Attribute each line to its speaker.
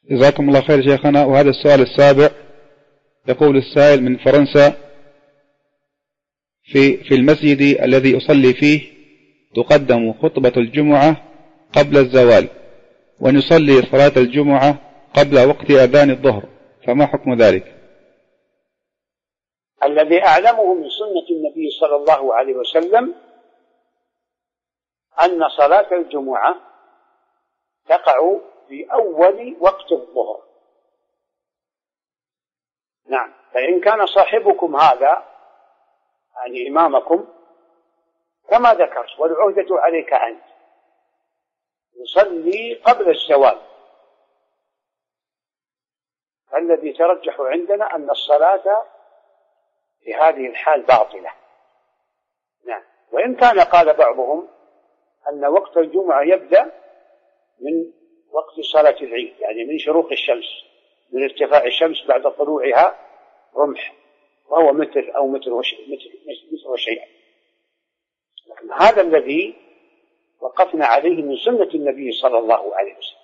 Speaker 1: جزاكم الله خير شيخنا. وهذا السؤال السابع، يقول السائل من فرنسا: في المسجد الذي أصلي فيه تقدم خطبة الجمعة قبل الزوال، ونصلي صلاة الجمعة قبل وقت أذان الظهر، فما حكم ذلك؟
Speaker 2: الذي أعلمه من سنة النبي صلى الله عليه وسلم أن صلاة الجمعة تقع في أول وقت الظهر. نعم، فإن كان صاحبكم هذا يعني إمامكم كما ذكرت، والعهدة عليك أنت، يصلي قبل الزوال، الذي ترجح عندنا أن الصلاة في هذه الحال باطلة. نعم، وإن كان قال بعضهم أن وقت الجمعة يبدأ من وقت صلاة العيد، يعني من شروق الشمس، من ارتفاع الشمس بعد طلوعها رمح، وهو متر أو متر وشيء. لكن هذا الذي وقفنا عليه من سنة النبي صلى الله عليه وسلم.